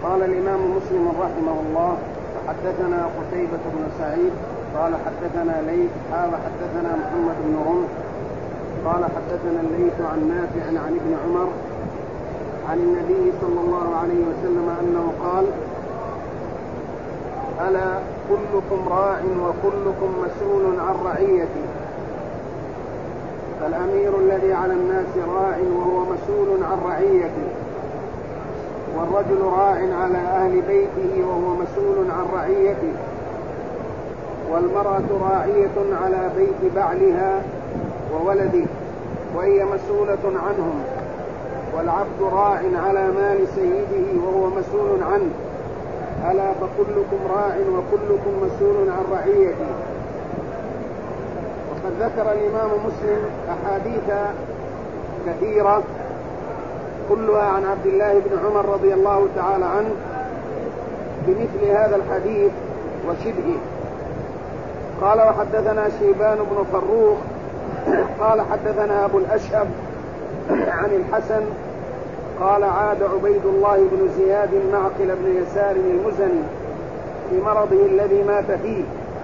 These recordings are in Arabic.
قال الإمام مسلم رحمه الله: حدثنا قتيبة بن سعيد قال حدثنا ليث حدثنا محمد بن رمح قال حدثنا الليث عن نافع عن ابن عمر عن النبي صلى الله عليه وسلم أنه قال: ألا كلكم راع وكلكم مسؤول عن رعيته، فالأمير الذي على الناس راع وهو مسؤول عن رعيته، والرجل راع على أهل بيته وهو مسؤول عن رعيته، والمرأة راعية على بيت بعلها وولده وهي مسؤولة عنهم، والعبد راع على مال سيده وهو مسؤول عنه، ألا فكلكم راع وكلكم مسؤول عن رعيته. وقد ذكر الإمام مسلم أحاديث كثيرة كلها عن عبد الله بن عمر رضي الله تعالى عنه بمثل هذا الحديث وشبهه. قال: وحدثنا شيبان بن فروخ قال حدثنا أبو الأشهب عن الحسن قال: عاد عبيد الله بن زياد معقل بن يسار المزني في مرضه الذي مات فيه،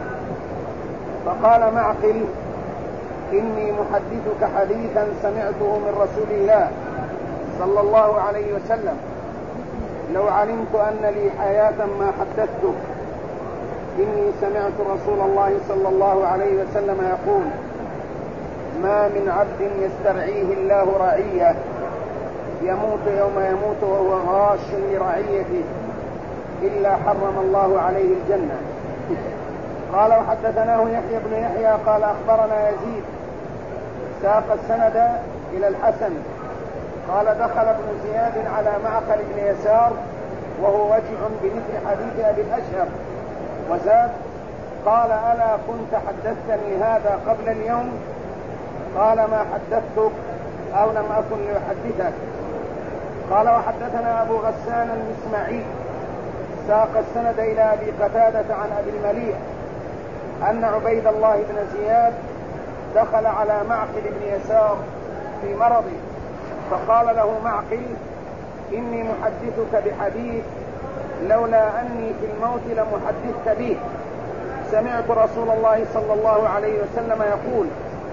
فقال معقل: إني محدثك حديثا سمعته من رسول الله صلى الله عليه وسلم، لو علمت أن لي حياة ما حدثتك. إني سمعت رسول الله صلى الله عليه وسلم يقول: ما من عبد يسترعيه الله رعية يموت يوم يموت وهو غاش لرعيته إلا حرم الله عليه الجنة. قال: وحدثناه يحيى بن يحيى قال أخبرنا يزيد، ساق السند إلى الحسن قال: دخل ابن زياد على معقل بن يسار وهو وجع بمثل حديث أبي الأشهر، وزاد قال: ألا كنت حدثتني هذا قبل اليوم؟ قال: ما حدثتك أو لم أكن لأحدثك. قال: وحدثنا أبو غسان المسمعي ساق السند إلى أبي قتادة عن أبي المليح أن عبيد الله بن زياد دخل على معقل بن يسار في مرضه، فقال له معقل: إني محدثك بحديث لولا أني في الموت لمحدثك به، سمعت رسول الله صلى الله عليه وسلم يقول: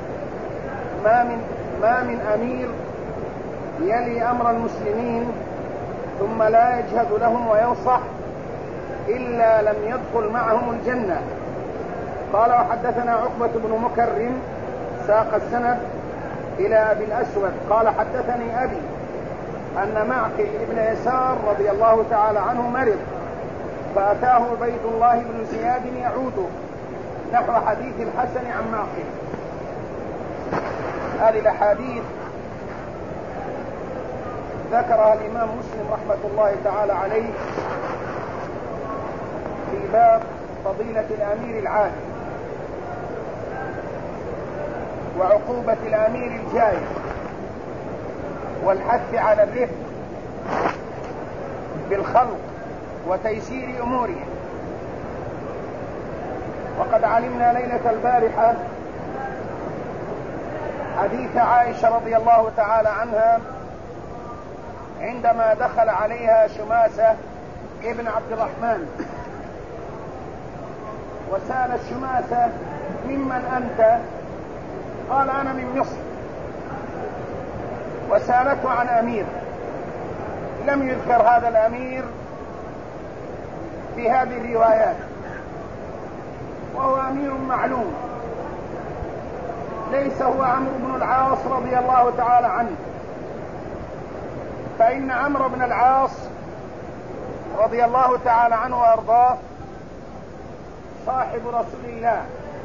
ما من أمير يلي أمر المسلمين ثم لا يجهد لهم وينصح إلا لم يدخل معهم الجنة. قال: وحدثنا عقبة بن مكرم ساق السند إلى أبي الأسود قال: حدثني أبي أن معقل بن يسار رضي الله تعالى عنه مرض، فأتاه عبيد الله بن زياد يعوده نحو حديث الحسن عن معقل. هذه الأحاديث ذكرها الإمام مسلم رحمة الله تعالى عليه في باب فضيلة الأمير العادل وعقوبة الأمير الجائر والحث على الرفق بالخلق وتيسير أمورهم. وقد علمنا ليلة البارحة حديث عائشة رضي الله تعالى عنها عندما دخل عليها شماسة ابن عبد الرحمن وسأل الشماسة: ممن أنت؟ قال: أنا من مصر. وسألته عن أمير لم يذكر هذا الأمير في هذه الروايات، وهو أمير معلوم، ليس هو عمرو بن العاص رضي الله تعالى عنه، فإن عمرو بن العاص رضي الله تعالى عنه وأرضاه صاحب رسول الله،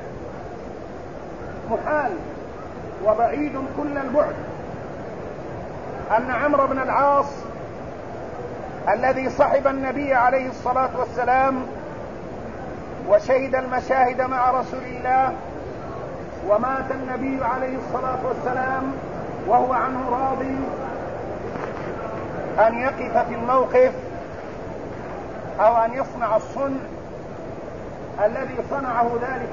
محال وبعيد كل البعد أن عمرو بن العاص الذي صحب النبي عليه الصلاة والسلام وشهد المشاهد مع رسول الله، ومات النبي عليه الصلاة والسلام وهو عنه راض، أن يقف في الموقف أو أن يصنع الصنع الذي صنعه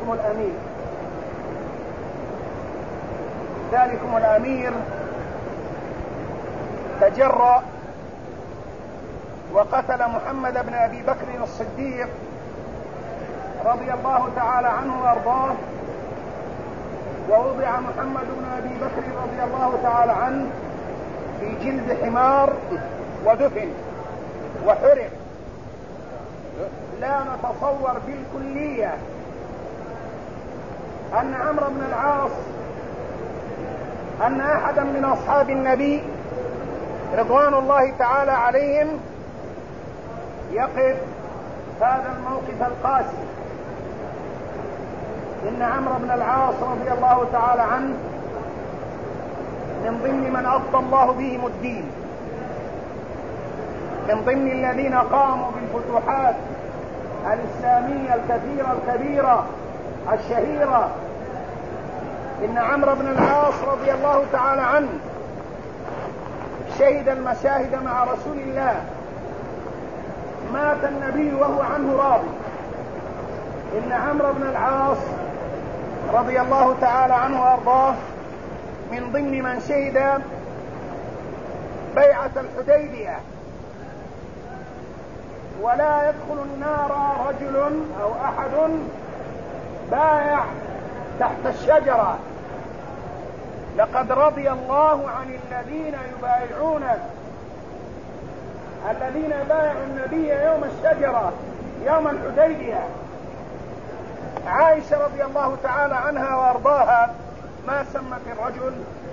ذلكم الأمير تجرأ وقتل محمد بن أبي بكر الصديق رضي الله تعالى عنه وأرضاه، ووضع محمد بن أبي بكر رضي الله تعالى عنه في جلد حمار ودفن وحرق. لا نتصور بالكلية أن عمرو بن العاص أن أحدا من أصحاب النبي رضوان الله تعالى عليهم يقف هذا الموقف القاسي. إن عمرو بن العاص رضي الله تعالى عنه من ضمن من أفضى الله بهم الدين، من ضمن الذين قاموا بالفتوحات الإسلامية الكثيرة الكبيرة الشهيرة. إن عمرو بن العاص رضي الله تعالى عنه شهد المشاهد مع رسول الله، مات النبي وهو عنه راضي. إن عمرو بن العاص رضي الله تعالى عنه وأرضاه من ضمن من شهد بيعة الحديبية. ولا يدخل النار رجل أو أحد بايع تحت الشجرة. لقد رضي الله عن الذين يبايعونك، الذين بايعوا النبي يوم الشجرة يوم الحديبية. عائشة رضي الله تعالى عنها وارضاها ما سمت الرجل،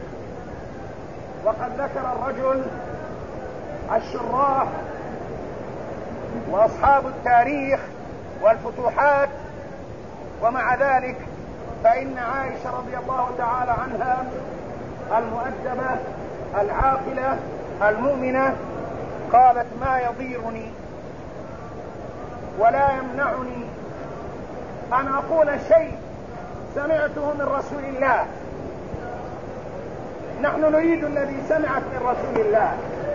وقد ذكر الرجل الشراح واصحاب التاريخ والفتوحات، ومع ذلك فإن عائشة رضي الله تعالى عنها المؤدبة العاقلة المؤمنة قالت: ما يضيرني ولا يمنعني أن أقول شيء سمعته من رسول الله. نحن نريد الذي سمعت من رسول الله،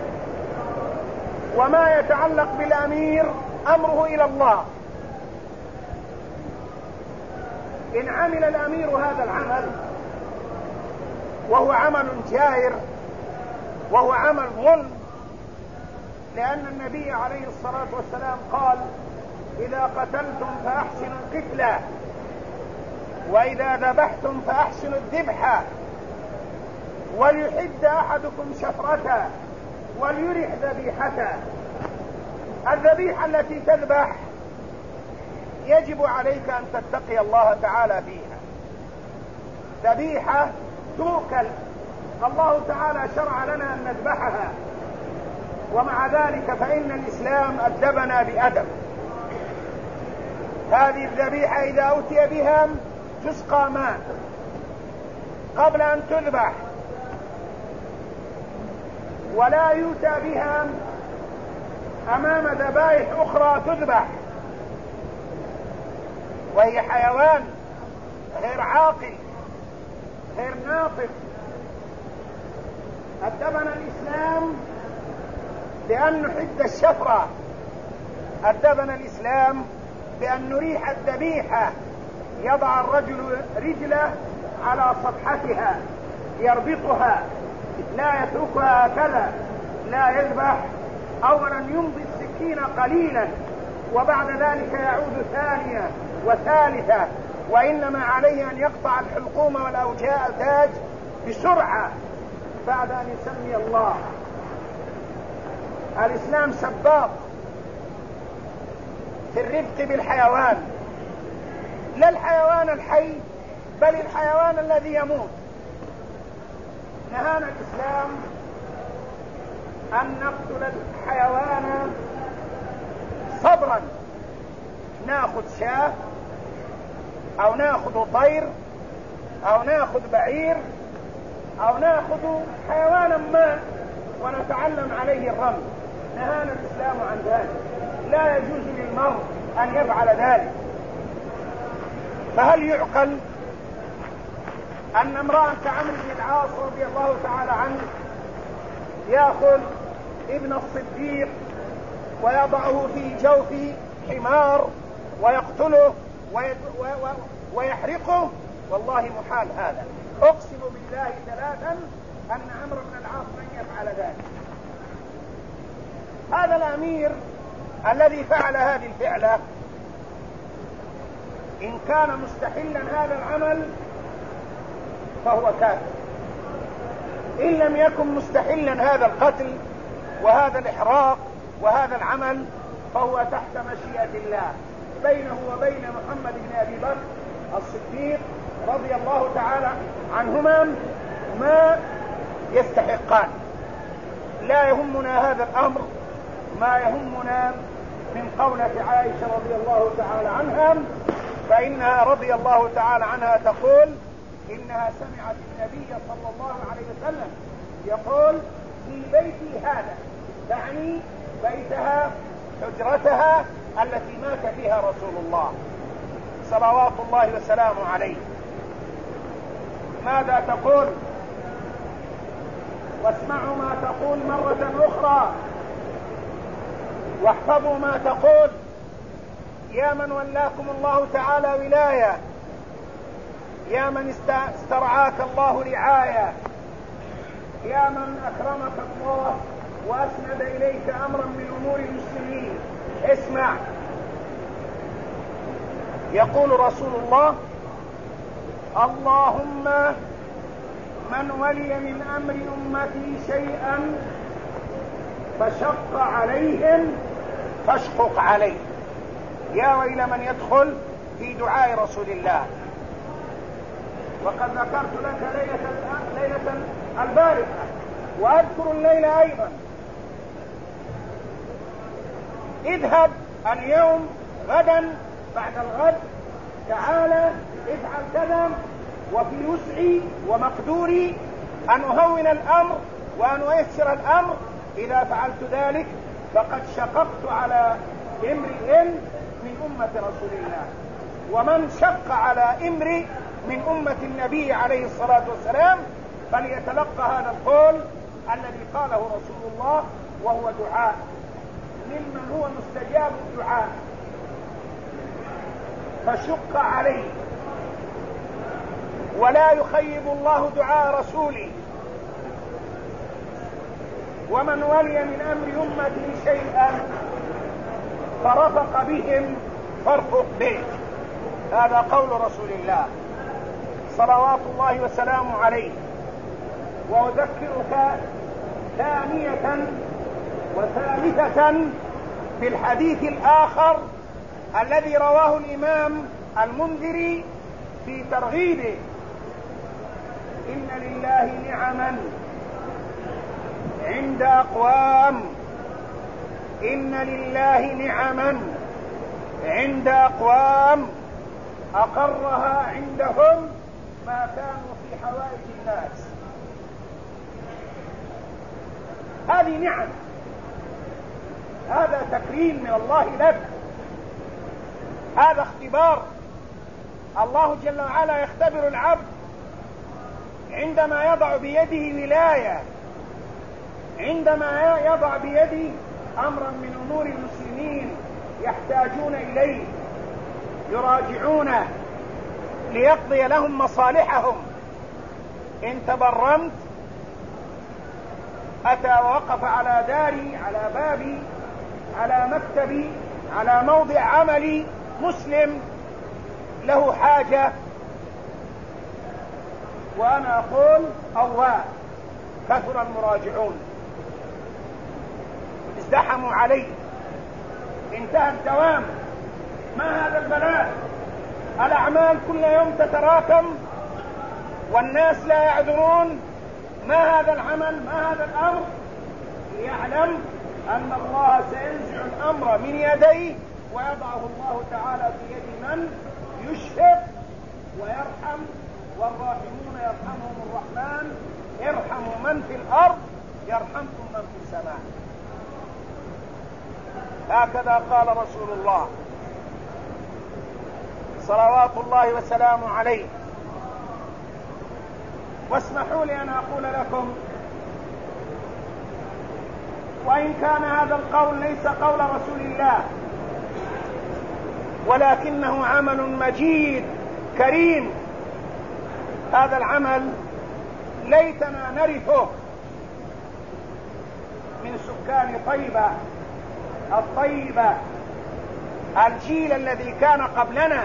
وما يتعلق بالأمير أمره إلى الله. إن عمل الأمير هذا العمل وهو عمل جائر وهو عمل ظلم، لأن النبي عليه الصلاة والسلام قال: إذا قتلتم فأحسنوا القتلة، وإذا ذبحتم فأحسنوا الذبحة، وليحد أحدكم شفرته وليرح ذبيحته. الذبيحة التي تذبح يجب عليك أن تتقي الله تعالى فيها. ذبيحة توكل، الله تعالى شرع لنا أن نذبحها، ومع ذلك فإن الإسلام أدبنا بأدب. هذه الذبيحة إذا أوتي بها تسقى ماء قبل أن تذبح، ولا يؤتى بها أمام ذبائح أخرى تذبح، وهي حيوان غير عاقل غير ناطق. أدبنا الإسلام بأن نحد الشفرة، أدبنا الإسلام بأن نريح الذبيحة. يضع الرجل رجله على صفحتها يربطها، لا يتركها هكذا، لا يذبح. أولا يمضي السكين قليلا، وبعد ذلك يعود ثانية وثالثة، وإنما عليه أن يقطع الحلقوم والأوتاج بسرعة بعد أن يسمي الله. الإسلام سباق في الرفق بالحيوان، لا الحيوان الحي بل الحيوان الذي يموت. نهانا الإسلام أن نقتل الحيوان صبرا، ناخذ شاة أو ناخذ طير أو ناخذ بعير أو ناخذ حيوانا ما ونتعلم عليه الرمي. نهانا الإسلام عن ذلك، لا يجوز للمرء أن يفعل ذلك. فهل يعقل أن امرأة كعمرو بن العاص رضي الله تعالى عنه يأخذ ابن الصديق ويضعه في جوف حمار ويقتله ويحرقه؟ والله محال هذا. أقسم بالله ثلاثا أن عمرو بن العاص لن يفعل ذلك. هذا الأمير الذي فعل هذه الفعلة إن كان مستحلا هذا العمل فهو كافر، إن لم يكن مستحلا هذا القتل وهذا الإحراق وهذا العمل فهو تحت مشيئة الله بينه وبين محمد بن أبي بكر الصديق رضي الله تعالى عنهما ما يستحقان. لا يهمنا هذا الأمر، ما يهمنا من قولة عائشة رضي الله تعالى عنها، فإنها رضي الله تعالى عنها تقول إنها سمعت النبي صلى الله عليه وسلم يقول في بيتي هذا، تعني بيتها حجرتها التي مات فيها رسول الله صلوات الله وسلامه عليه. ماذا تقول؟ واسمعوا ما تقول مرة أخرى واحفظوا ما تقول. يا من ولاكم الله تعالى ولاية، يا من استرعاك الله رعاية، يا من أكرمك الله وأسند إليك أمرا من أمور المسلمين، اسمع. يقول رسول الله: اللهم من ولي من أمر أمتي شيئا فشق عليهم فاشقق عليه. يا ويل من يدخل في دعاء رسول الله. وقد ذكرت لك ليلة البارحة وأذكر الليل أيضا. اذهب اليوم غدا بعد الغد، تعالى افعل كذا، وفي وسعي ومقدوري أن أهون الأمر وأن أيسر الأمر. إذا فعلت ذلك فقد شققت على امرئ من أمة رسول الله. ومن شق على امرئ من أمة النبي عليه الصلاة والسلام فليتلقى هذا القول الذي قاله رسول الله، وهو دعاء ممن هو مستجاب الدعاء. فشق عليه، ولا يخيب الله دعاء رسوله. ومن ولي من أمر أمتي شيئا فرفق بهم فارفق به. هذا قول رسول الله صلوات الله وسلامه عليه. وأذكرك ثانية وثالثة بالحديث الآخر الذي رواه الإمام المنذري في ترغيبه: إن لله نعما عند أقوام، إن لله نعما عند أقوام أقرها عندهم ما كانوا في حوائج الناس. هذه نعم، هذا تكريم من الله لك، هذا اختبار. الله جل وعلا يختبر العبد عندما يضع بيده ولاية، عندما يضع بيده أمرا من أمور المسلمين يحتاجون إليه، يراجعونه ليقضي لهم مصالحهم. إن تبرمت أتى ووقف على داري، على بابي، على مكتبي، على موضع عملي مسلم له حاجة، وأنا أقول الله كثر المراجعون، ازدحموا علي، انتهى الدوام. ما هذا البلاء؟ الأعمال كل يوم تتراكم والناس لا يعذرون. ما هذا العمل؟ ما هذا الأمر؟ ليعلم أن الله سينزع الأمر من يديه ويضعه الله تعالى في يد من يشفق ويرحم، والراحمون يرحمهم الرحمن، ارحموا من في الأرض يرحمكم من في السماء. هكذا قال رسول الله صلوات الله وسلامه عليه. واسمحوا لي أن أقول لكم، وإن كان هذا القول ليس قول رسول الله ولكنه عمل مجيد كريم، هذا العمل ليتنا نرثه من سكان طيبة الطيبة، الجيل الذي كان قبلنا،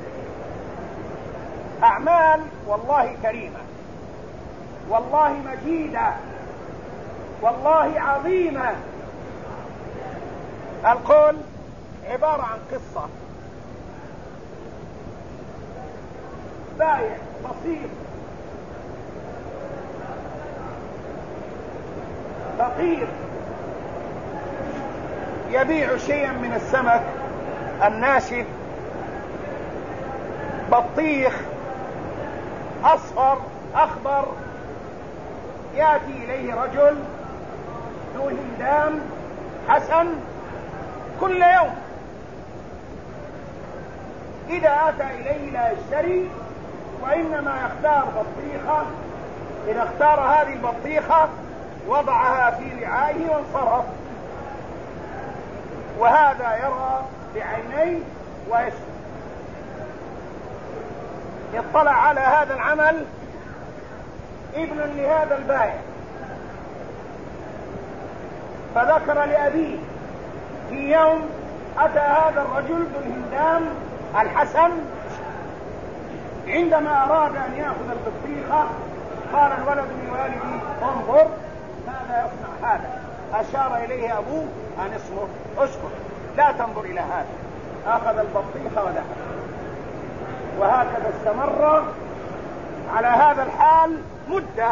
أعمال والله كريمة، والله مجيدة، والله عظيمة. القول عبارة عن قصة، بائع بسيط فقير يبيع شيئا من السمك الناشف، بطيخ أصفر أخضر. يأتي إليه رجل ذو هندام حسن كل يوم، إذا أتى إليه لا يشتري، وإنما يختار بطيخة. إذا اختار هذه البطيخة وضعها في وعائه وانصرف، وهذا يرى بعينيه ويشتري. اطلع على هذا العمل ابن لهذا البائع، فذكر لأبيه في يوم أتى هذا الرجل ذو الهندام الحسن، عندما أراد أن يأخذ البطيخة قال الولد لوالدي انظر ماذا يصنع هذا. أشار إليه أبوه أن اصبر اسكت لا تنظر إلى هذا. أخذ البطيخة وذهب، وهكذا استمر على هذا الحال مدة.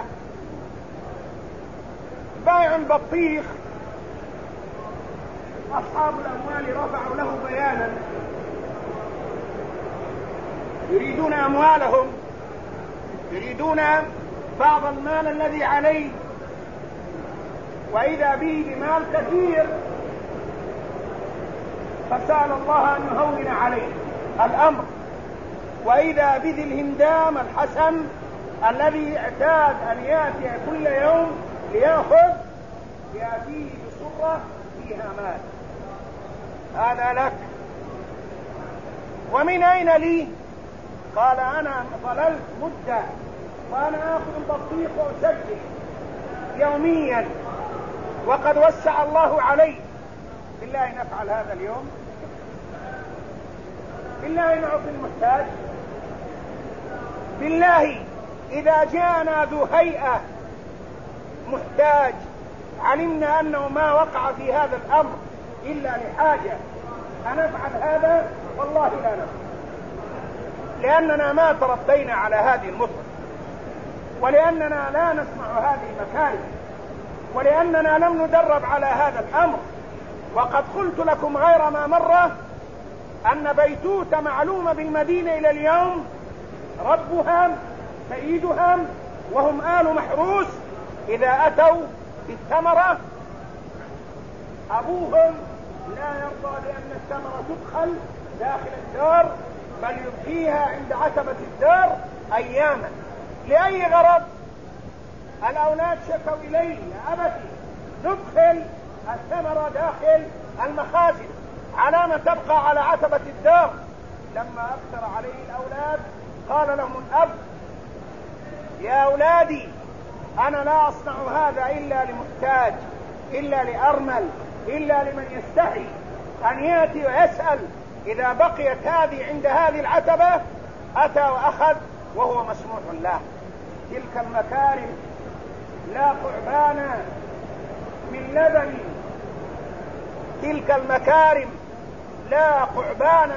بائع البطيخ أصحاب الأموال رفعوا له بيانا، يريدون أموالهم، يريدون بعض المال الذي عليه، وإذا به بمال كثير، فسأل الله أن يهون عليه الأمر. وإذا بذي الهندام الحسن الذي اعتاد أن يأتي كل يوم ليأخذ، يأتيه بصرة فيها مال. هذا لك. ومن أين لي؟ قال أنا ظللت مدة وأنا آخذ البطيخ وأسجل يوميا، وقد وسع الله علي. بالله نفعل هذا اليوم؟ بالله نعطي المحتاج؟ بالله إذا جاءنا ذو هيئة محتاج علمنا أنه ما وقع في هذا الأمر إلا لحاجة أنفعل هذا؟ والله لا نفعل، لأننا ما تربينا على هذه المطلق، ولأننا لا نسمع هذه المكارم، ولأننا لم ندرب على هذا الأمر. وقد قلت لكم غير ما مرة أن بيتوت معلومة بالمدينة إلى اليوم، ربها سيدها وهم آل محروس إذا أتوا بالثمرة أبوهم لا يرضى بأن الثمرة تدخل داخل الدار، بل يبقيها عند عتبة الدار أياما. لأي غرض؟ الأولاد شكوا إليه يا أبتي ندخل الثمرة داخل المخازن، علامة تبقى على عتبة الدار. لما أكثر عليه الأولاد قال لهم الأب يا أولادي أنا لا أصنع هذا إلا لمحتاج، إلا لأرمل، إلا لمن يستحي أن يأتي ويسأل. إذا بقيت هذه عند هذه العتبة أتى وأخذ وهو مسموح له. تلك المكارم لا قعبان من لبن، تلك المكارم لا قعبان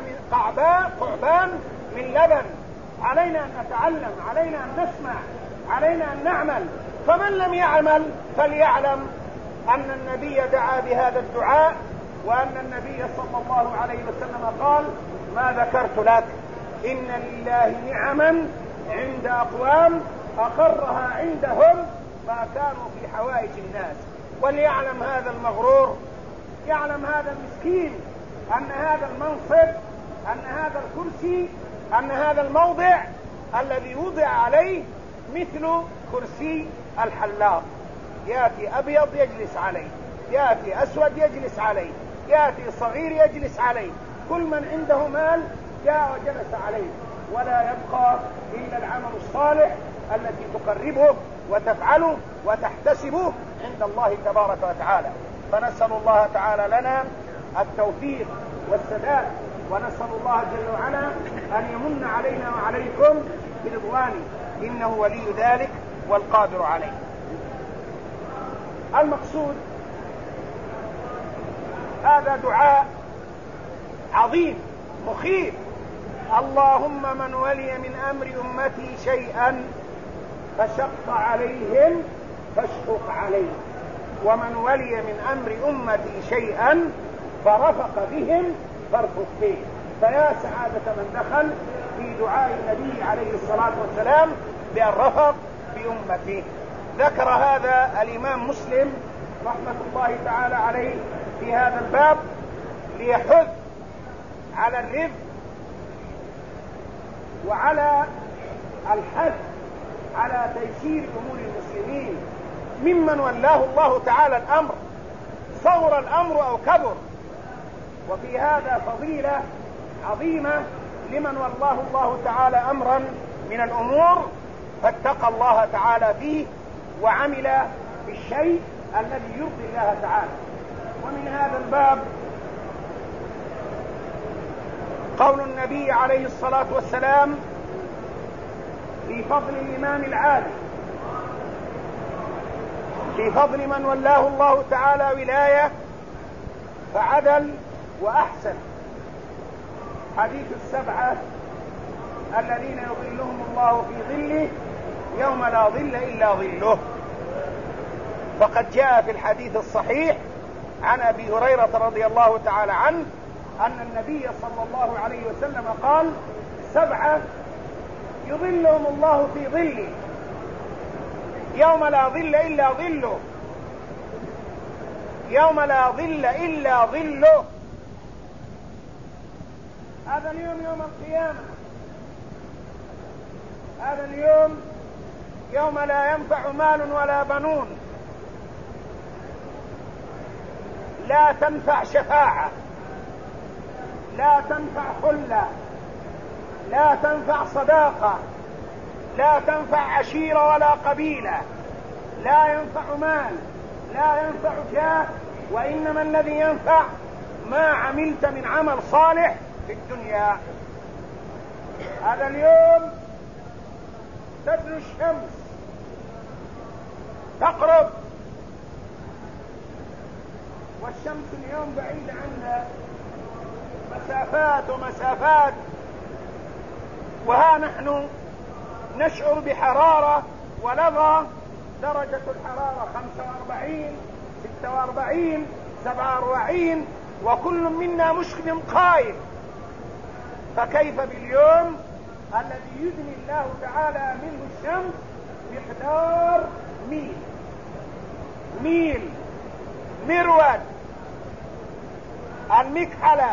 من لبن. علينا أن نتعلم، علينا أن نسمع، علينا أن نعمل. فمن لم يعمل فليعلم أن النبي دعا بهذا الدعاء، وأن النبي صلى الله عليه وسلم قال ما ذكرت لك إن لله نعما عند أقوام أقرها عندهم ما كانوا في حوائج الناس. وليعلم هذا المغرور، يعلم هذا المسكين أن هذا المنصب، أن هذا الكرسي، أن هذا الموضع الذي وضع عليه مثل كرسي الحلاق، يأتي أبيض يجلس عليه، يأتي أسود يجلس عليه، يأتي صغير يجلس عليه، كل من عنده مال جاء وجلس عليه، ولا يبقى إلا العمل الصالح التي تقربه وتفعله وتحتسبه عند الله تبارك وتعالى. فنسأل الله تعالى لنا التوفيق والسداد، ونسأل الله جل وعلا أن يمن علينا وعليكم برضوانه، إنه ولي ذلك والقادر عليه. المقصود هذا دعاء عظيم مخيف: اللهم من ولي من أمر أمتي شيئا فشق عليهم فاشقق عليه، ومن ولي من أمر أمتي شيئا فرفق بهم فارفق به. فيا سعادة من دخل في دعاء النبي عليه الصلاة والسلام بأن رفق بأمته. ذكر هذا الإمام مسلم رحمة الله تعالى عليه في هذا الباب ليحث على الرفق وعلى الحث على تيسير أمور المسلمين ممن ولاه الله تعالى الأمر، صغر الأمر أو كبر. وفي هذا فضيلة عظيمة لمن ولاه الله تعالى أمرا من الأمور فاتقى الله تعالى فيه وعمل بالشيء الذي يرضي الله تعالى. ومن هذا الباب قول النبي عليه الصلاة والسلام في فضل الإمام العادل، في فضل من ولاه الله تعالى ولاية فعدل وأحسن: حديث السبعة الذين يظلهم الله في ظله يوم لا ظل إلا ظله. فقد جاء في الحديث الصحيح عن أبي هريرة رضي الله تعالى عنه أن النبي صلى الله عليه وسلم قال: سبعة يظلهم الله في ظله يوم لا ظل إلا ظله، يوم لا ظل إلا ظله. هذا اليوم يوم القيامة، هذا اليوم يوم لا ينفع مال ولا بنون، لا تنفع شفاعة، لا تنفع خلة، لا تنفع صداقة، لا تنفع عشيرة ولا قبيلة، لا ينفع مال، لا ينفع جاه، وإنما الذي ينفع ما عملت من عمل صالح في الدنيا. هذا اليوم تدنو الشمس تقرب، والشمس اليوم بعيدة عنا مسافات ومسافات، وها نحن نشعر بحرارة ولظى، درجة الحرارة 45 46 47، وكل منا مشغل قائم. فكيف باليوم الذي يدني الله تعالى منه الشمس مقدار ميل مرود المكحلة،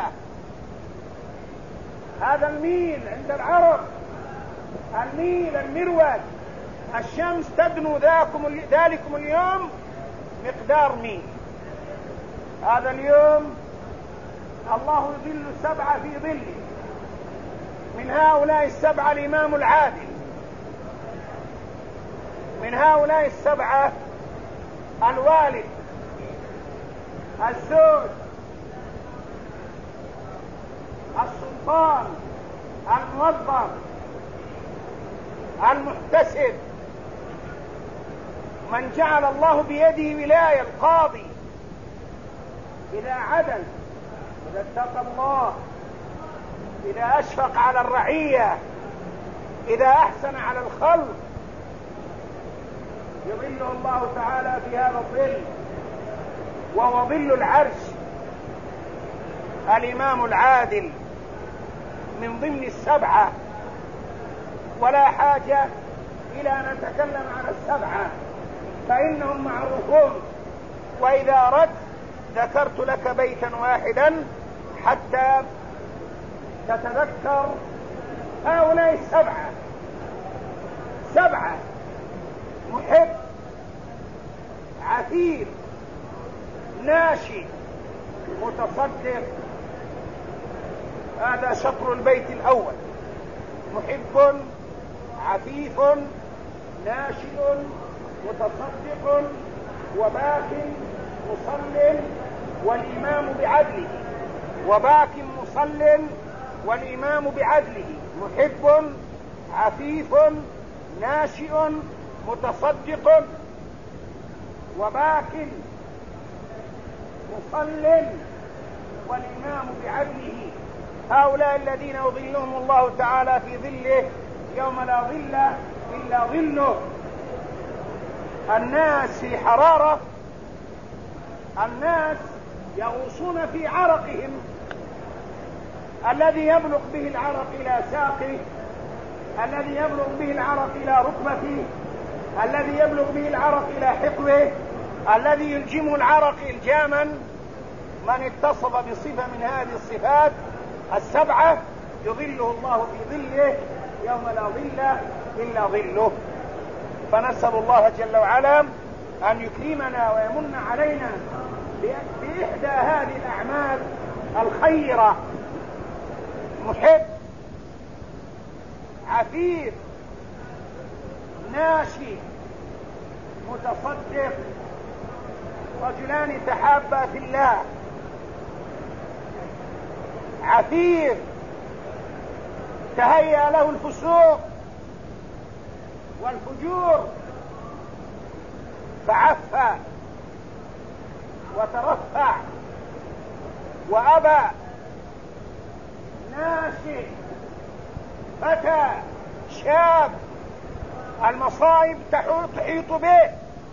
هذا الميل عند العرب، الميل المرود، الشمس تدنو ذلكم اليوم مقدار ميل. هذا اليوم الله يظل سبعة في ظله، من هؤلاء السبعة الإمام العادل، من هؤلاء السبعة الوالد، الزوج، السلطان، الموظف، المحتسب، من جعل الله بيده ولاية، القاضي، إذا عدل، إذا اتقى الله، إذا أشفق على الرعية، إذا أحسن على الخلق، يظله الله تعالى في هذا الظل، وهو ظل العرش. الإمام العادل من ضمن السبعة، ولا حاجة إلى أن نتكلم عن السبعة فإنهم معروفون، وإذا أردت ذكرت لك بيتا واحدا حتى تتذكر هؤلاء السبعة. سبعة: محب، عفيف، ناشي، متصدق. هذا شطر البيت الأول: محب، عفيف، ناشئ، متصدق، وباك، مصل، والإمام بعدله. وباك مصل والإمام بعدله، محب عفيف ناشئ متصدق. وباك مصل والإمام بعدله، هؤلاء الذين يظلهم الله تعالى في ظله يوم لا ظل إلا ظله. الناس في حرارة، الناس يغوصون في عرقهم، الذي يبلغ به العرق إلى ساقه، الذي يبلغ به العرق إلى ركبته، الذي يبلغ به العرق إلى حقوه، الذي يلجمه العرق إلجاما. من اتصف بصفة من هذه الصفات السبعة يظله الله في ظله يوم لا ظل إلا ظله. فنسأل الله جل وعلا أن يكرمنا ويمن علينا بإحدى هذه الأعمال الخيرة. محب عفيف ناشي متصدق، رجلان تحابا في الله. عفيف تهيأ له الفسوق والفجور فعفى وترفع وأبى. ناشئ فتى شاب المصائب تحيط به،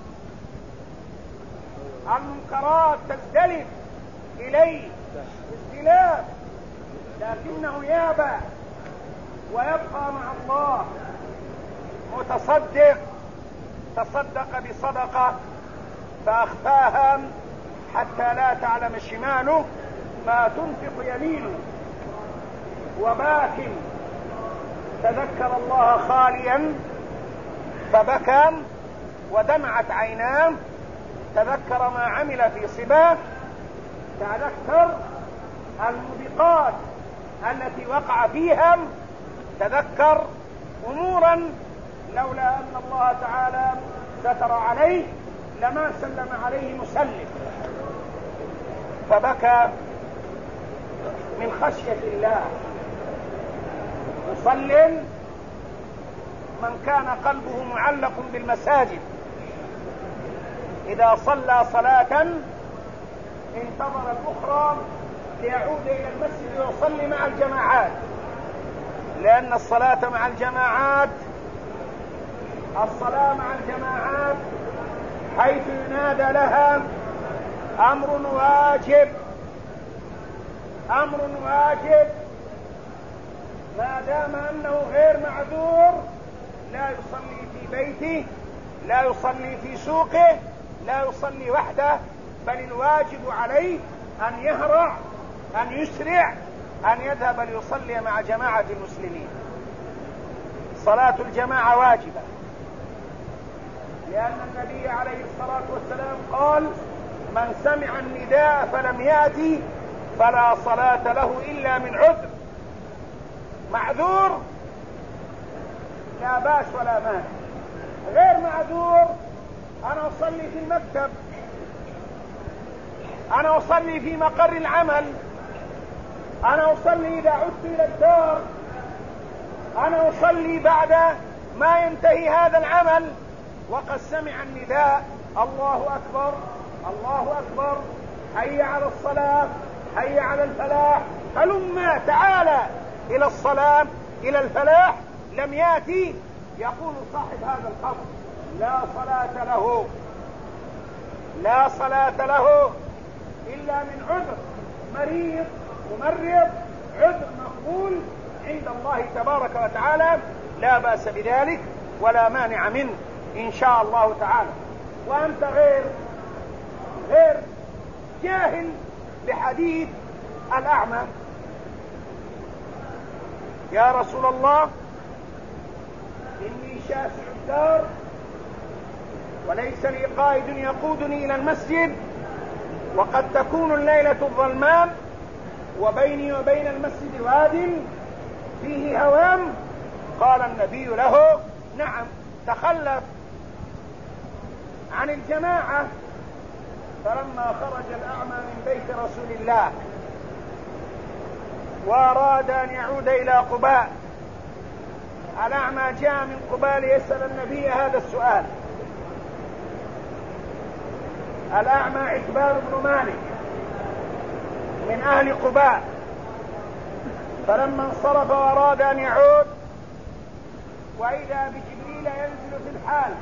المنكرات تزدلف إليه استلاف، لكنه يابى ويبقى مع الله. متصدق تصدق بصدقة فأخفاها حتى لا تعلم شماله ما تنفق يمينه. وباك تذكر الله خاليا فبكى ودمعت عيناه، تذكر ما عمل في صباه، تذكر الموبقات التي وقع فيها، تذكر أمورا لولا أن الله تعالى ستر عليه لما سلم عليه مسلم. فبكى من خشية الله. مصل من كان قلبه معلق بالمساجد، إذا صلى صلاة انتظر الأخرى ليعود إلى المسجد ويصلي مع الجماعات، لأن الصلاة مع الجماعات، الصلاة مع الجماعات حيث ينادى لها أمر واجب، أمر واجب، ما دام أنه غير معذور لا يصلي في بيته، لا يصلي في سوقه، لا يصلي وحده، بل الواجب عليه أن يهرع، أن يسرع، أن يذهب ليصلي مع جماعة المسلمين. صلاة الجماعة واجبة، لأن النبي عليه الصلاة والسلام قال: من سمع النداء فلم يأتي فلا صلاة له إلا من عذر. معذور لا باس ولا مانع، غير معذور أنا أصلي في المكتب، أنا أصلي في مقر العمل، أنا أصلي إذا عدت إلى الدار، أنا أصلي بعد ما ينتهي هذا العمل، وقد سمع النداء: الله أكبر الله أكبر، حي على الصلاة، حي على الفلاح، هلما تعالى إلى الصلاة إلى الفلاح، لم يأتي، يقول صاحب هذا القبر: لا صلاة له، لا صلاة له إلا من عذر، مريض ممرض، عذر مقبول عند الله تبارك وتعالى، لا بأس بذلك ولا مانع منه إن شاء الله تعالى. وأنت غير جاهل بحديث الأعمى: يا رسول الله إني شاسع الدار وليس لي قائد يقودني إلى المسجد، وقد تكون الليلة الظلماء، وبيني وبين المسجد واد فيه هوام. قال النبي له: نعم، تخلف عن الجماعة. فلما خرج الأعمى من بيت رسول الله وأراد أن يعود إلى قباء. الأعمى جاء من قباء ليسأل النبي هذا السؤال. الأعمى عتبان بن مالك من أهل قباء، فلما انصرف وأراد أن يعود وإذا بجبريل ينزل في الحال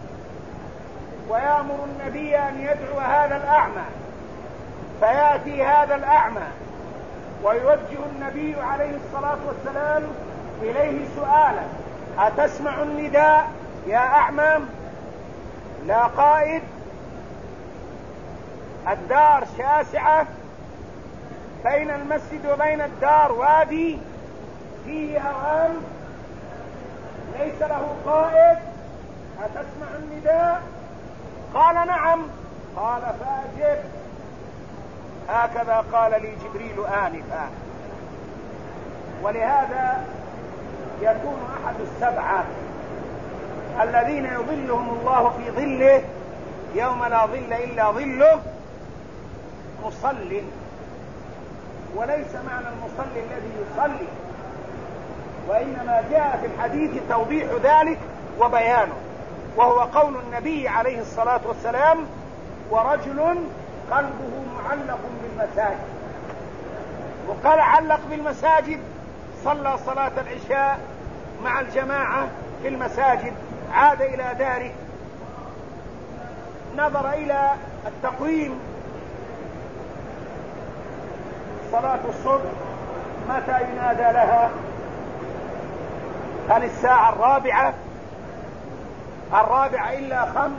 ويأمر النبي أن يدعو هذا الأعمى، فيأتي هذا الأعمى ويوجه النبي عليه الصلاة والسلام إليه سؤالا: أتسمع النداء يا أعمى؟ لا قائد، الدار شاسعة، بين المسجد وبين الدار وادي فيه هوام، ليس له قائد، أتسمع النداء؟ قال: نعم. قال: فأجب. هكذا قال لي جبريل آنفا. ولهذا يكون أحد السبعة الذين يظلهم الله في ظله يوم لا ظل إلا ظله مصل، وليس معنى المصلي الذي يصلي، وإنما جاء في الحديث توضيح ذلك وبيانه، وهو قول النبي عليه الصلاة والسلام: ورجل قلبه معلق بالمساجد. وقال علق بالمساجد، صلى صلاة العشاء مع الجماعة في المساجد، عاد إلى داره، نظر إلى التقويم، صلاة الصبح متى ينادى لها؟ هل الساعة الرابعة إلا 5،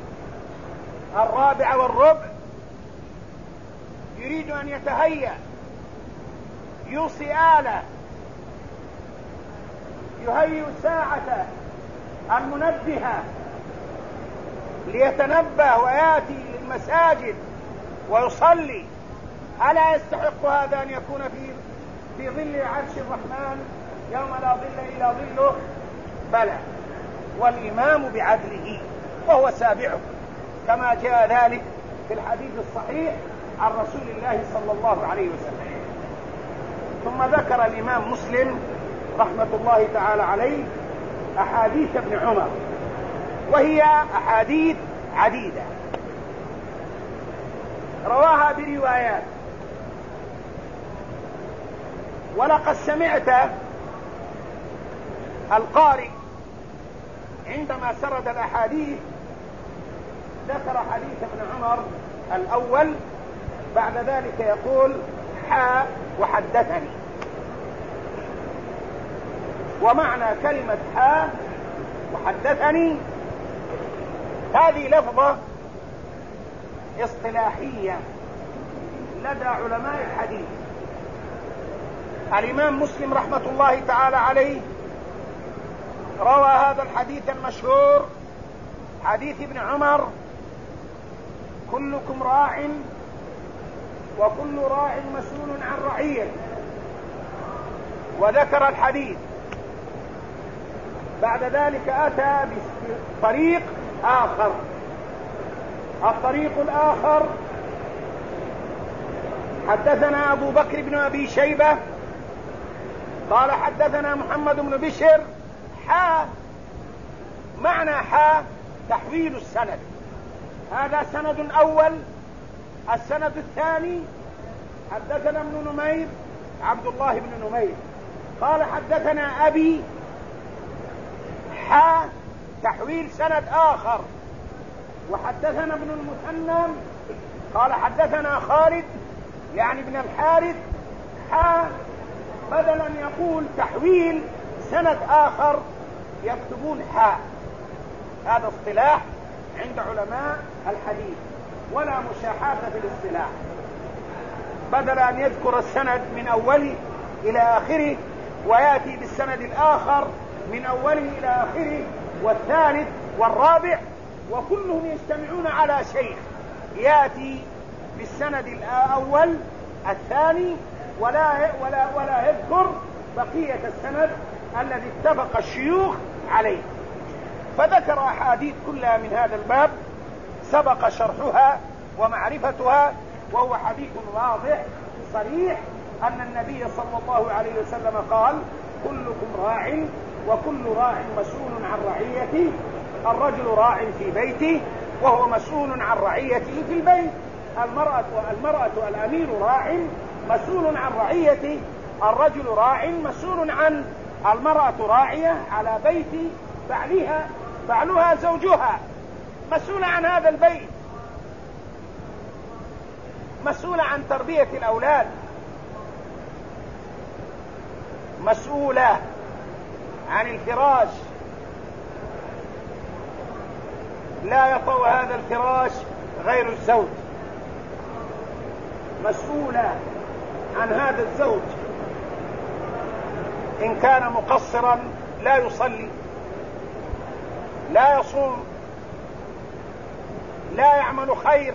4:15؟ يريد أن يتهيأ، يوصي آلة، يهيئ ساعة المنبهة ليتنبه ويأتي للمساجد ويصلي. ألا يستحق هذا أن يكون في ظل عرش الرحمن يوم لا ظل إلا ظله؟ بلى، والإمام بعدله وهو سابعه، كما جاء ذلك في الحديث الصحيح عن رسول الله صلى الله عليه وسلم. ثم ذكر الإمام مسلم رحمة الله تعالى عليه أحاديث ابن عمر، وهي أحاديث عديدة رواها بروايات. ولقد سمعت القارئ عندما سرد الأحاديث ذكر حديث ابن عمر الأول، بعد ذلك يقول: وحدثني. ومعنى كلمة وحدثني هذه لفظة اصطلاحية لدى علماء الحديث. الإمام مسلم رحمة الله تعالى عليه روى هذا الحديث المشهور، حديث ابن عمر: كلكم راع وكل راع مسؤول عن رعيته. وذكر الحديث. بعد ذلك أتى بطريق آخر. الطريق الآخر: حدثنا أبو بكر بن أبي شيبة قال حدثنا محمد بن بشر. معنى تحويل السند. هذا سند أول. السند الثاني: حدثنا ابن نمير عبد الله بن نمير قال حدثنا أبي. تحويل سند آخر: وحدثنا ابن المثنى قال حدثنا خالد يعني ابن الحارث. بدل أن يقول تحويل سند آخر يكتبون هذا اصطلاح عند علماء الحديث، ولا مشاحة في الاصطلاح. بدل أن يذكر السند من أوله إلى آخره ويأتي بالسند الآخر من أوله إلى آخره والثالث والرابع، وكلهم يجتمعون على شيخ، يأتي بالسند الأول الثاني ولا يذكر بقية السند الذي اتفق الشيوخ عليه. فذكر أحاديث كلها من هذا الباب سبق شرحها ومعرفتها، وهو حديث واضح صريح أن النبي صلى الله عليه وسلم قال: كلكم راع وكل راع مسؤول عن رعيته. الرجل راع في بيته وهو مسؤول عن رعيته في البيت. المرأة الأمير راع مسؤول عن رعيته. الرجل راع مسؤول عن. المرأة راعية على بيت بعلها زوجها، مسؤولة عن هذا البيت، مسؤولة عن تربية الأولاد، مسؤولة عن الفراش، لا يطأ هذا الفراش غير الزوج، مسؤولة عن هذا الزوج. إن كان مقصرا لا يصلي، لا يصوم، لا يعمل خير،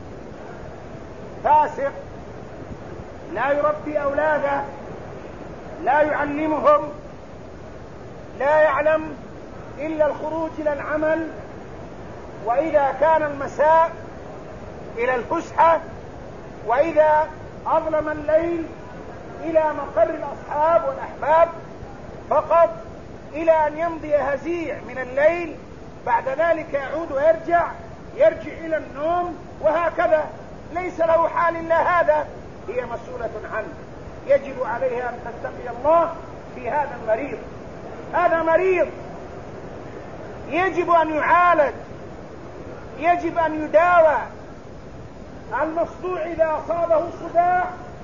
فاسق، لا يربي أولاده، لا يعلمهم، لا يعلم إلا الخروج إلى العمل، وإذا كان المساء إلى الفسحة، وإذا أظلم الليل إلى مقر الأصحاب والأحباب فقط، إلى أن يمضي هزيع من الليل، بعد ذلك يعود ويرجع إلى النوم، وهكذا ليس له حال إلا هذا. هي مسؤولة عنه، يجب عليها أن تتقي الله في هذا المريض. هذا مريض يجب أن يعالج، يجب أن يداوى. المصدوع إذا أصابه صداع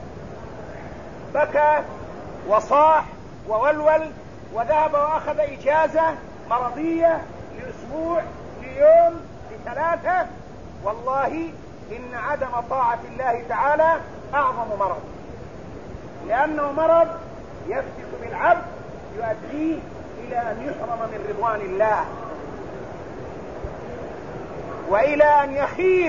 بكى وصاح وولول وذهب وأخذ إجازة مرضية لأسبوع، ليوم، لثلاثة. والله إن عدم طاعة الله تعالى أعظم مرض، لأنه مرض يفتك بالعبد يؤديه إلى أن يحرم من رضوان الله، وإلى أن يخيب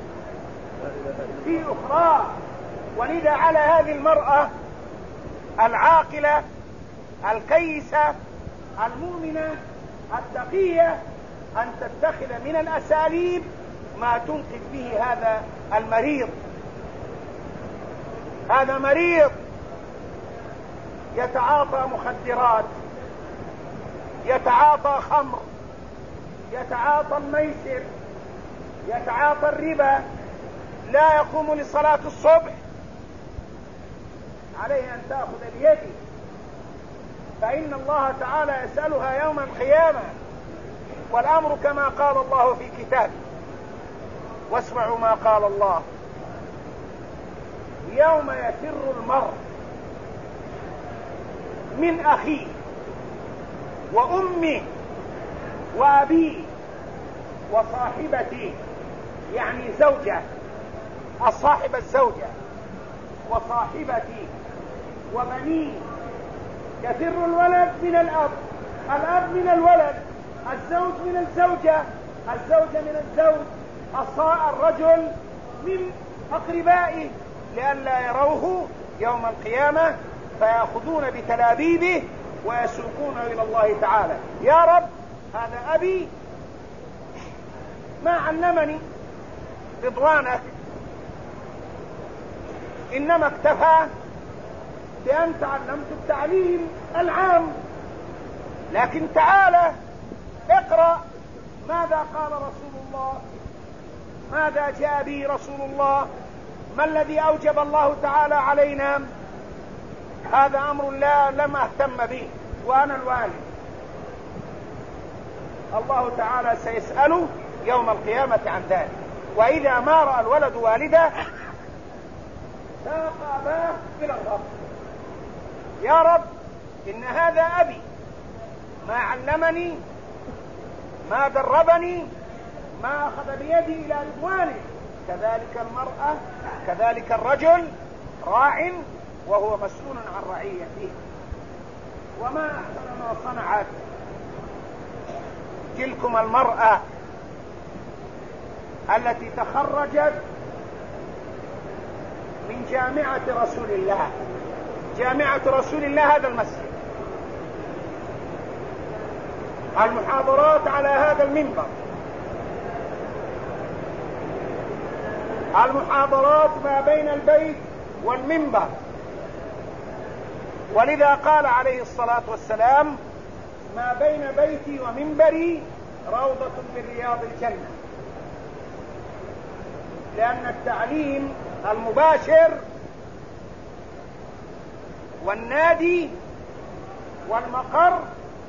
في أخرى. ولذا على هذه المرأة العاقلة الكيسة المؤمنة التقية أن تتخذ من الأساليب ما تنقذ به هذا المريض. هذا مريض يتعاطى مخدرات، يتعاطى خمر، يتعاطى الميسر، يتعاطى الربا، لا يقوم لصلاة الصبح. عليه أن تأخذ بيده، فإن الله تعالى يسألها يوم القيامة، والأمر كما قال الله في كتابه. واسمعوا ما قال الله: يوم يفر المرء من أخيه وأمه وأبيه وصاحبته، يعني زوجة، الصاحب الزوجة، وصاحبتي وبنيه. يفر الولد من الأب، الأب من الولد، الزوج من الزوجة، الزوجة من الزوج، الرجل من أقربائه، لئلا يروه يوم القيامة فيأخذون بتلابيبه ويسوقونه إلى الله تعالى. يا رب، هذا أبي ما علمني رضوانك، إنما اكتفى بأن تعلمت التعليم العام، لكن تعالى اقرأ ماذا قال رسول الله، ماذا جاء به رسول الله، ما الذي أوجب الله تعالى علينا. هذا أمر لا لم أهتم به وأنا الوالد. الله تعالى سيسأله يوم القيامة عن ذلك. وإذا ما رأى الولد والده ساق أباه إلى الرب: يا رب، إن هذا أبي، ما علمني، ما دربني، ما أخذ بيدي إلى رضوانه. كذلك المرأة، كذلك الرجل راع وهو مسؤول عن رعيته. وما أحسن ما صنعت تلكم المرأة التي تخرجت من جامعة رسول الله. جامعة رسول الله هذا المسجد، المحاضرات على هذا المنبر، المحاضرات ما بين البيت والمنبر، ولذا قال عليه الصلاة والسلام: ما بين بيتي ومنبري روضة من رياض الجنة. لأن التعليم المباشر والنادي والمقر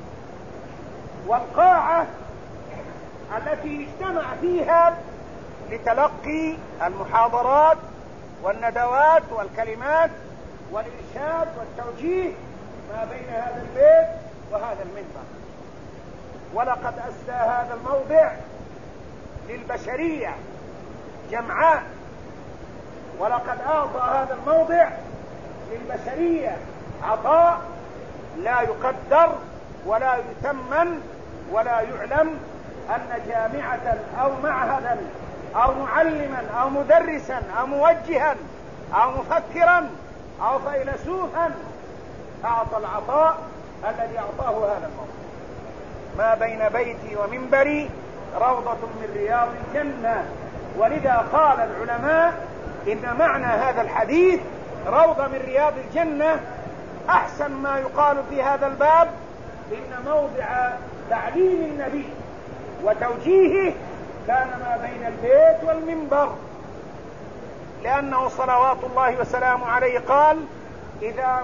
والقاعة التي اجتمع فيها لتلقي المحاضرات والندوات والكلمات والإرشاد والتوجيه ما بين هذا البيت وهذا المنبر. ولقد أسدى هذا الموضع للبشرية جمعاء، ولقد أعطى هذا الموضع للبشرية عطاء لا يقدر ولا يثمن ولا يعلم أن جامعة أو معهدا أو معلما أو مدرسا أو موجها أو مفكرا أو فيلسوفا أعطى العطاء الذي أعطاه هذا الموضوع. ما بين بيتي ومنبري روضة من رياض الجنة. ولذا قال العلماء إن معنى هذا الحديث روضة من رياض الجنة أحسن ما يقال في هذا الباب إن موضع تعليم النبي وتوجيهه كان ما بين البيت والمنبر، لأنه صلوات الله وسلامه عليه قال: إذا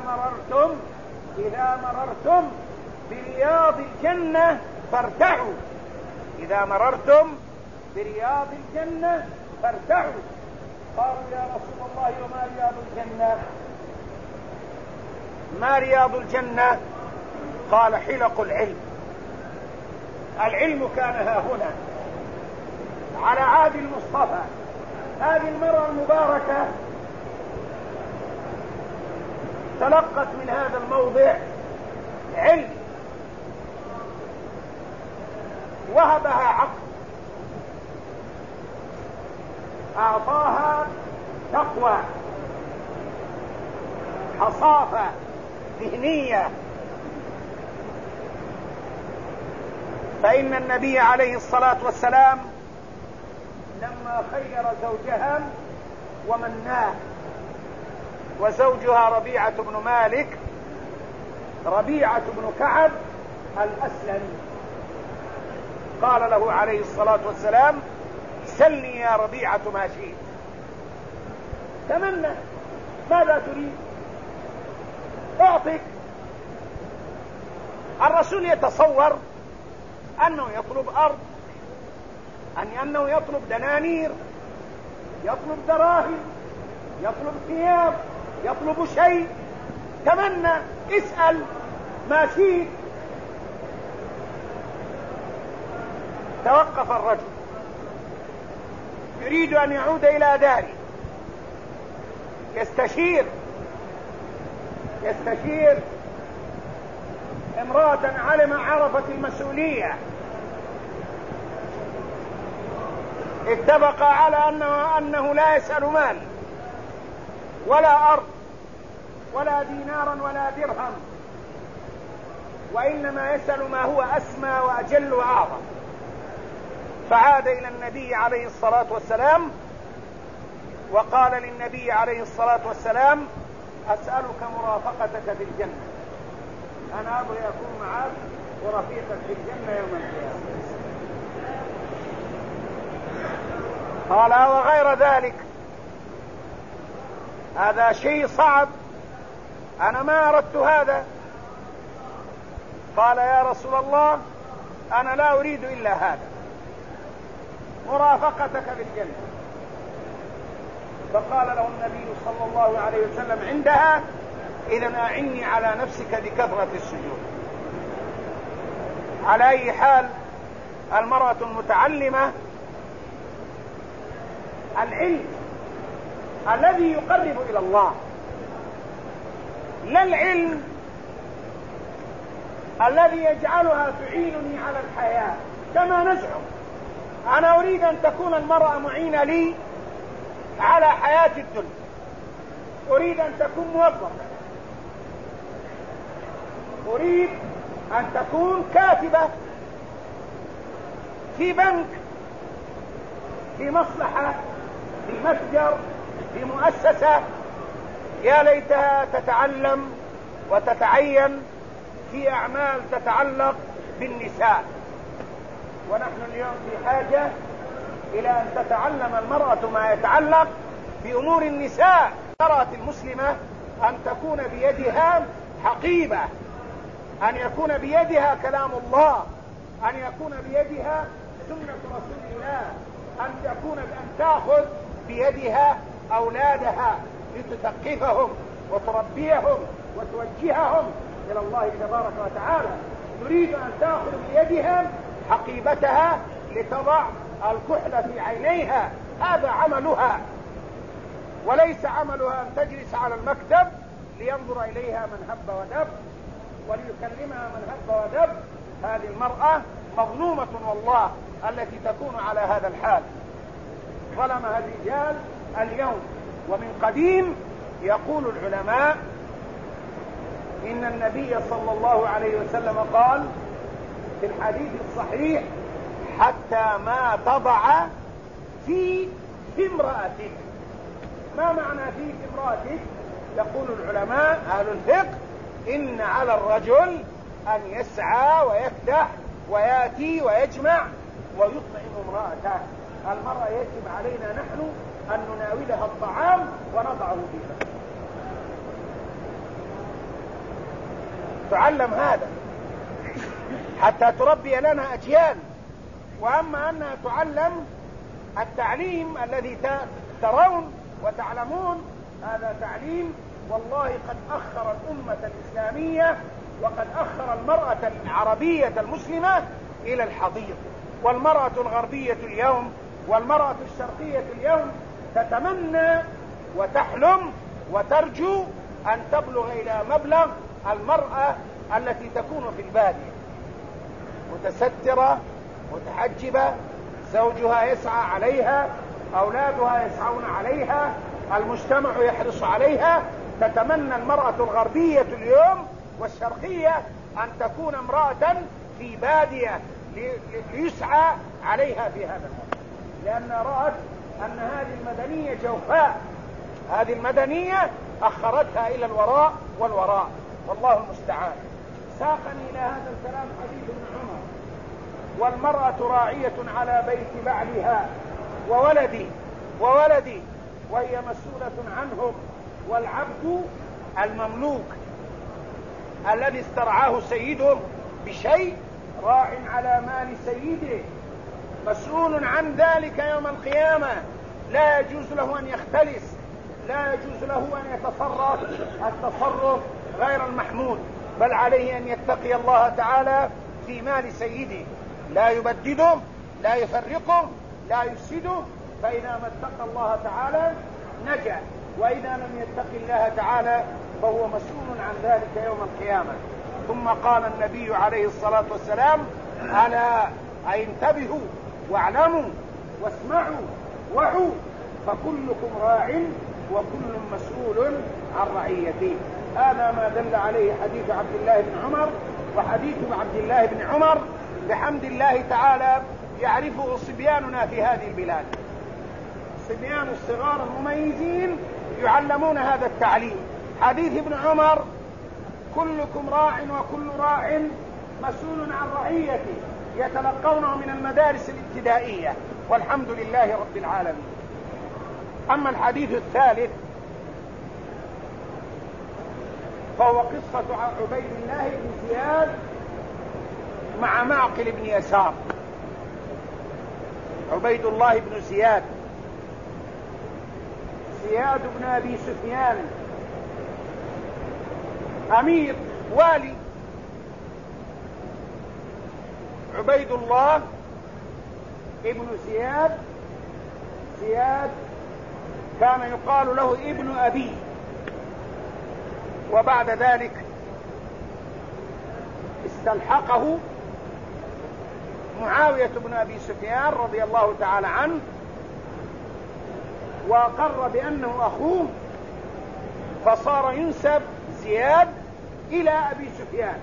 مررتم برياض الجنة فارتعوا. إذا مررتم برياض الجنة فارتعوا. قالوا: يا رسول الله وما رياض الجنة؟ ما رياض الجنة؟ قال: حلق العلم. العلم كان ها هنا على عهد المصطفى. هذه المرأة المباركة تلقت من هذا الموضع علم، وهبها عقل، أعطاها تقوى، حصافة ذهنية. فإن النبي عليه الصلاة والسلام لما خير زوجها ومناه، وزوجها ربيعة بن مالك، ربيعة بن كعب الأسلمي، قال له عليه الصلاة والسلام: سلني يا ربيعة ما شئت. تمنى، ماذا تريد؟ أعطيك. الرسول يتصور أنه يطلب أرض، أنه يطلب دنانير، يطلب دراهم، يطلب ثياب، يطلب شيء. تمنى، اسأل ما شئت. توقف الرجل يريد أن يعود إلى داره، يستشير امرأة عرفت المسؤولية. اتفق على أنه لا يسأل مال ولا أرض ولا دينارا ولا درهم، وإنما يسأل ما هو أسمى وأجل وأعظم. فعاد إلى النبي عليه الصلاة والسلام وقال للنبي عليه الصلاة والسلام: أسألك مرافقتك في الجنة، أنا أبغي أكون معك ورفيقك في الجنة يوم القيامة. قال: وغير ذلك؟ هذا شيء صعب، أنا ما أردت هذا. قال: يا رسول الله، أنا لا أريد إلا هذا، مرافقتك في الجنة. فقال له النبي صلى الله عليه وسلم عندها: إذن أعني على نفسك بكثرة السجود. على أي حال، المرأة المتعلمة العلم الذي يقرب إلى الله، لا العلم الذي يجعلها تعينني على الحياة كما نزعم. أنا أريد أن تكون المرأة معينة لي على حياة الدنيا، أريد أن تكون موظفة، أريد أن تكون كاتبة في بنك، في مصلحة، في متجر، في مؤسسة. يا ليتها تتعلم وتتعين في أعمال تتعلق بالنساء، ونحن اليوم في حاجة إلى أن تتعلم المرأة ما يتعلق بأمور النساء. المرأة المسلمة أن تكون بيدها حقيبة، أن يكون بيدها كلام الله، أن يكون بيدها سنة رسول الله، أن تأخذ بيدها أولادها لتثقفهم وتربيهم وتوجههم إلى الله تبارك وتعالى. تريد أن تأخذ بيدها حقيبتها لتضع الكحل في عينيها، هذا عملها، وليس عملها أن تجلس على المكتب لينظر إليها من هب ودب وليكلمها من هب ودب. هذه المرأة مظلومة والله التي تكون على هذا الحال. ظلمها الرجال اليوم، ومن قديم يقول العلماء إن النبي صلى الله عليه وسلم قال في الحديث الصحيح: حتى ما تضع في امرأتك. ما معنى في امرأتك؟ يقول العلماء أهل الفقه: إن على الرجل أن يسعى ويفتح ويأتي ويجمع ويطعم امرأته. المرأة يجب علينا نحن أن نناولها الطعام ونضعه فيها. تعلم هذا حتى تربي لنا أجيال. وأما أنها تعلم التعليم الذي ترون وتعلمون، هذا تعليم والله قد أخر الأمة الإسلامية وقد أخر المرأة العربية المسلمة إلى الحضيض. والمرأة الغربية اليوم والمرأة الشرقية اليوم تتمنى وتحلم وترجو أن تبلغ إلى مبلغ المرأة التي تكون في البادية، متسترة متحجبة، زوجها يسعى عليها، أولادها يسعون عليها، المجتمع يحرص عليها. تتمنى المرأة الغربية اليوم والشرقية أن تكون امرأة في بادية ليسعى عليها في هذا الوقت، لأنها رأت أن هذه المدنية جوفاء، هذه المدنية أخرتها إلى الوراء والوراء، والله المستعان. ساقني إلى هذا الكلام حديث ابن عمر: والمرأة راعية على بيت بعلها وولدي وهي مسؤولة عنهم، والعبد المملوك الذي استرعاه سيده بشيء راع على مال سيده، مسؤول عن ذلك يوم القيامة. لا يجوز له أن يختلس، لا يجوز له أن يتصرف التصرف غير المحمود، بل عليه أن يتقي الله تعالى في مال سيده، لا يبدده، لا يفرقه، لا يفسده. فإذا ما اتقى الله تعالى نجا، وإذا لم يتق الله تعالى فهو مسؤول عن ذلك يوم القيامة. ثم قال النبي عليه الصلاة والسلام: ألا انتبهوا واعلموا واسمعوا وعوا، فكلكم راع وكل مسؤول عن رعيته. هذا ما دل عليه حديث عبد الله بن عمر. وحديث عبد الله بن عمر بحمد الله تعالى يعرفه صبياننا في هذه البلاد، صبيان الصغار المميزين يعلمون هذا التعليم. حديث ابن عمر: كلكم راع وكل راع مسؤول عن رعيته، يتلقونه من المدارس الابتدائية، والحمد لله رب العالمين. أما الحديث الثالث فهو قصة عبيد الله بن زياد مع معقل بن يسار. عبيد الله بن زياد بن أبي سفيان أمير والي. عبيد الله ابن زياد كان يقال له ابن أبي، وبعد ذلك استلحقه معاوية بن أبي سفيان رضي الله تعالى عنه، وأقر بأنه أخوه، فصار ينسب زياد إلى أبي سفيان.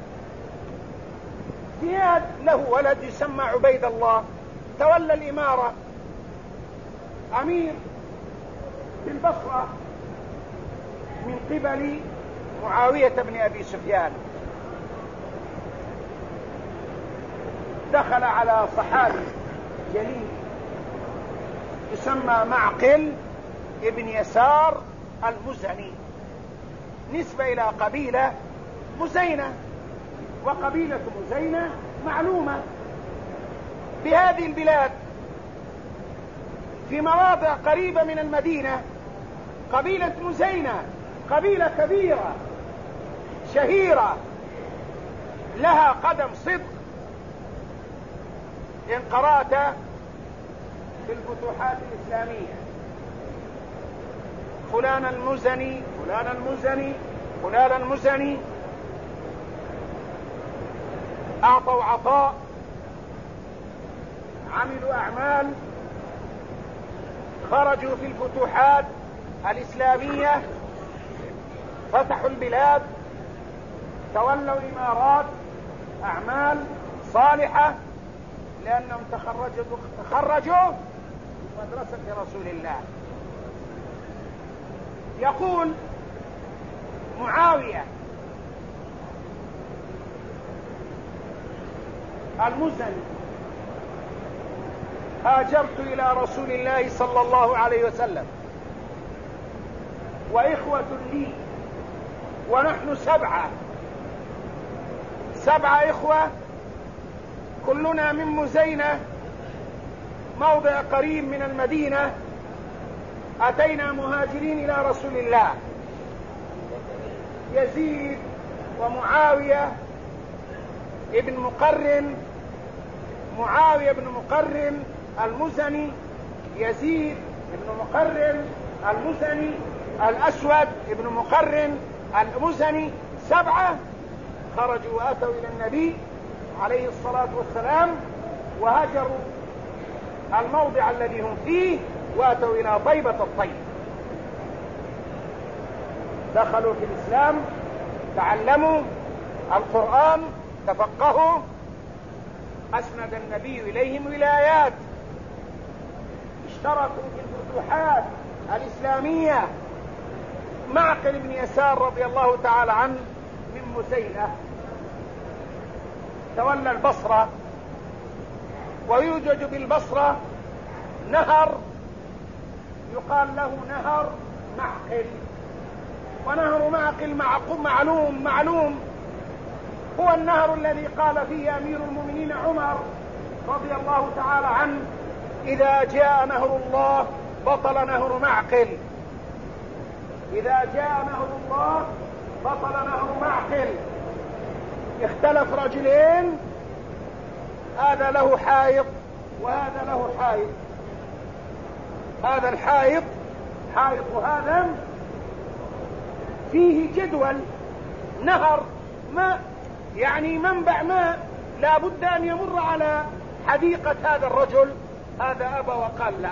زياد له ولد يسمى عبيد الله، تولى الإمارة، أمير في البصرة من قبل معاوية بن أبي سفيان، دخل على صحابي جليل يسمى معقل ابن يسار المزني، نسبة إلى قبيلة مزينة، وقبيلة مزينة معلومة بهذه البلاد في مواضع قريبة من المدينة. قبيلة مزينة قبيلة كبيرة شهيرة لها قدم صدق. إن قرأت في الفتوحات الإسلامية فلان المزني فلان المزني فلان المزني، أعطوا عطاء، عملوا أعمال، خرجوا في الفتوحات الإسلامية، فتحوا البلاد، تولوا إمارات، أعمال صالحة، لأنهم تخرجوا من مدرسة رسول الله. يقول معاوية المزني: هاجرت إلى رسول الله صلى الله عليه وسلم وإخوة لي، ونحن 7 إخوة، كلنا من مزينة، موضع قريب من المدينة. أتينا مهاجرين إلى رسول الله، يزيد ومعاوية ابن مقرن، معاوية بن مقرن المزني، يزيد بن مقرن المزني، الأسود بن مقرن المزني، 7 خرجوا وأتوا إلى النبي عليه الصلاة والسلام، وهاجروا الموضع الذي هم فيه وأتوا إلى طيبة الطيب. دخلوا في الإسلام، تعلموا القرآن، تفقهوا، أسند النبي إليهم ولايات، اشتركوا في الفتوحات الإسلامية. معقل بن يسار رضي الله تعالى عنه من مزينة، تولى البصرة، ويوجد بالبصرة نهر يقال له نهر معقل، ونهر معقل معلوم هو النهر الذي قال فيه أمير المؤمنين عمر رضي الله تعالى عنه: إذا جاء نهر الله بطل نهر معقل، إذا جاء نهر الله بطل نهر معقل. اختلف رجلين، هذا له حائط وهذا له حائط، هذا الحائط حائط هذا فيه جدول نهر ماء، يعني منبع ماء، لا بد أن يمر على حديقة هذا الرجل. هذا أبى وقال لا،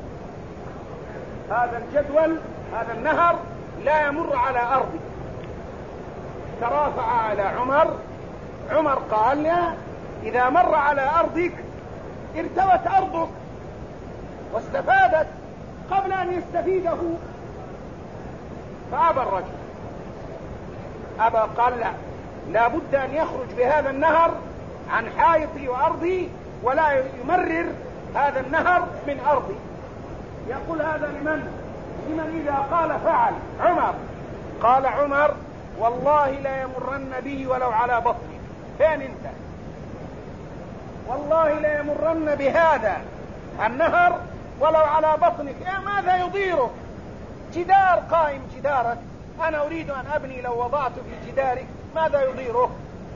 هذا الجدول هذا النهر لا يمر على أرضي. ترافع على عمر قال: لا، إذا مر على أرضك ارتوت أرضك واستفادت قبل أن يستفيده. فأبى الرجل، قال: لا بد أن يخرج بهذا النهر عن حائطي وأرضي، ولا يمرر هذا النهر من أرضي. يقول هذا لمن إذا قال فعل عمر. قال عمر: والله لا يمرن بي ولو على بطني. فين انت؟ والله لا يمرن بهذا النهر ولو على بطنك. ماذا يضيرك؟ جدار قائم جدارك، أنا أريد أن أبني، لو وضعت في جدارك ماذا يضيرك؟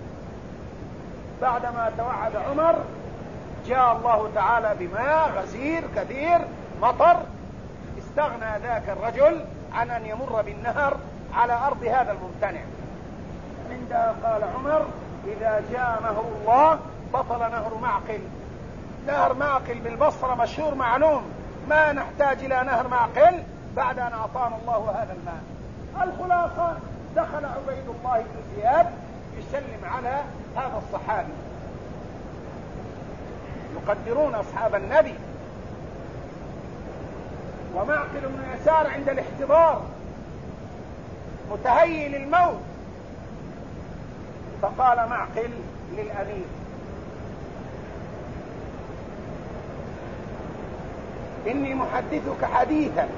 بعدما توعد عمر جاء الله تعالى بماء غزير كثير مطر، استغنى ذاك الرجل عن أن يمر بالنهر على أرض هذا الممتنع. عندها قال عمر: إذا جاء نهر الله بطل نهر معقل. نهر معقل بالبصرة مشهور معلوم، ما نحتاج إلى نهر معقل بعد أن أعطانا الله هذا الماء. الخلاصة: دخل عبيد الله بن زياد يسلم على هذا الصحابي. يقدرون أصحاب النبي. ومعقل بن يسار عند الاحتضار متهيئ للموت، فقال معقل للأمير: إني محدثك حديثا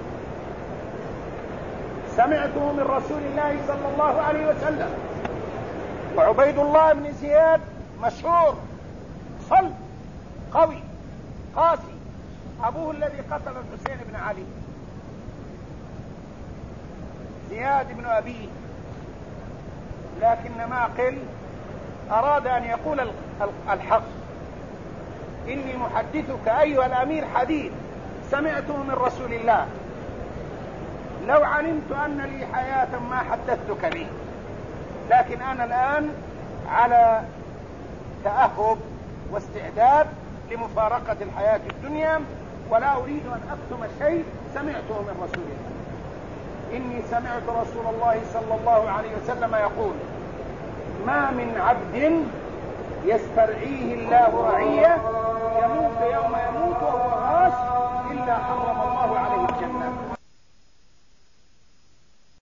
سمعته من رسول الله صلى الله عليه وسلم. وعبيد الله بن زياد مشهور، صلب قوي قاسي، أبوه الذي قتل الحسين بن علي، زياد بن أبيه. لكن معقل أراد أن يقول الحق: إني محدثك أيها الأمير حديث سمعته من رسول الله، لو علمت أن لي حياة ما حدثتك به، لكن أنا الآن على تأهب واستعداد لمفارقة الحياة الدنيا، ولا أريد أن أكتم شيء سمعته من رسول الله. إني سمعت رسول الله صلى الله عليه وسلم يقول: ما من عبد يسترعيه الله رعية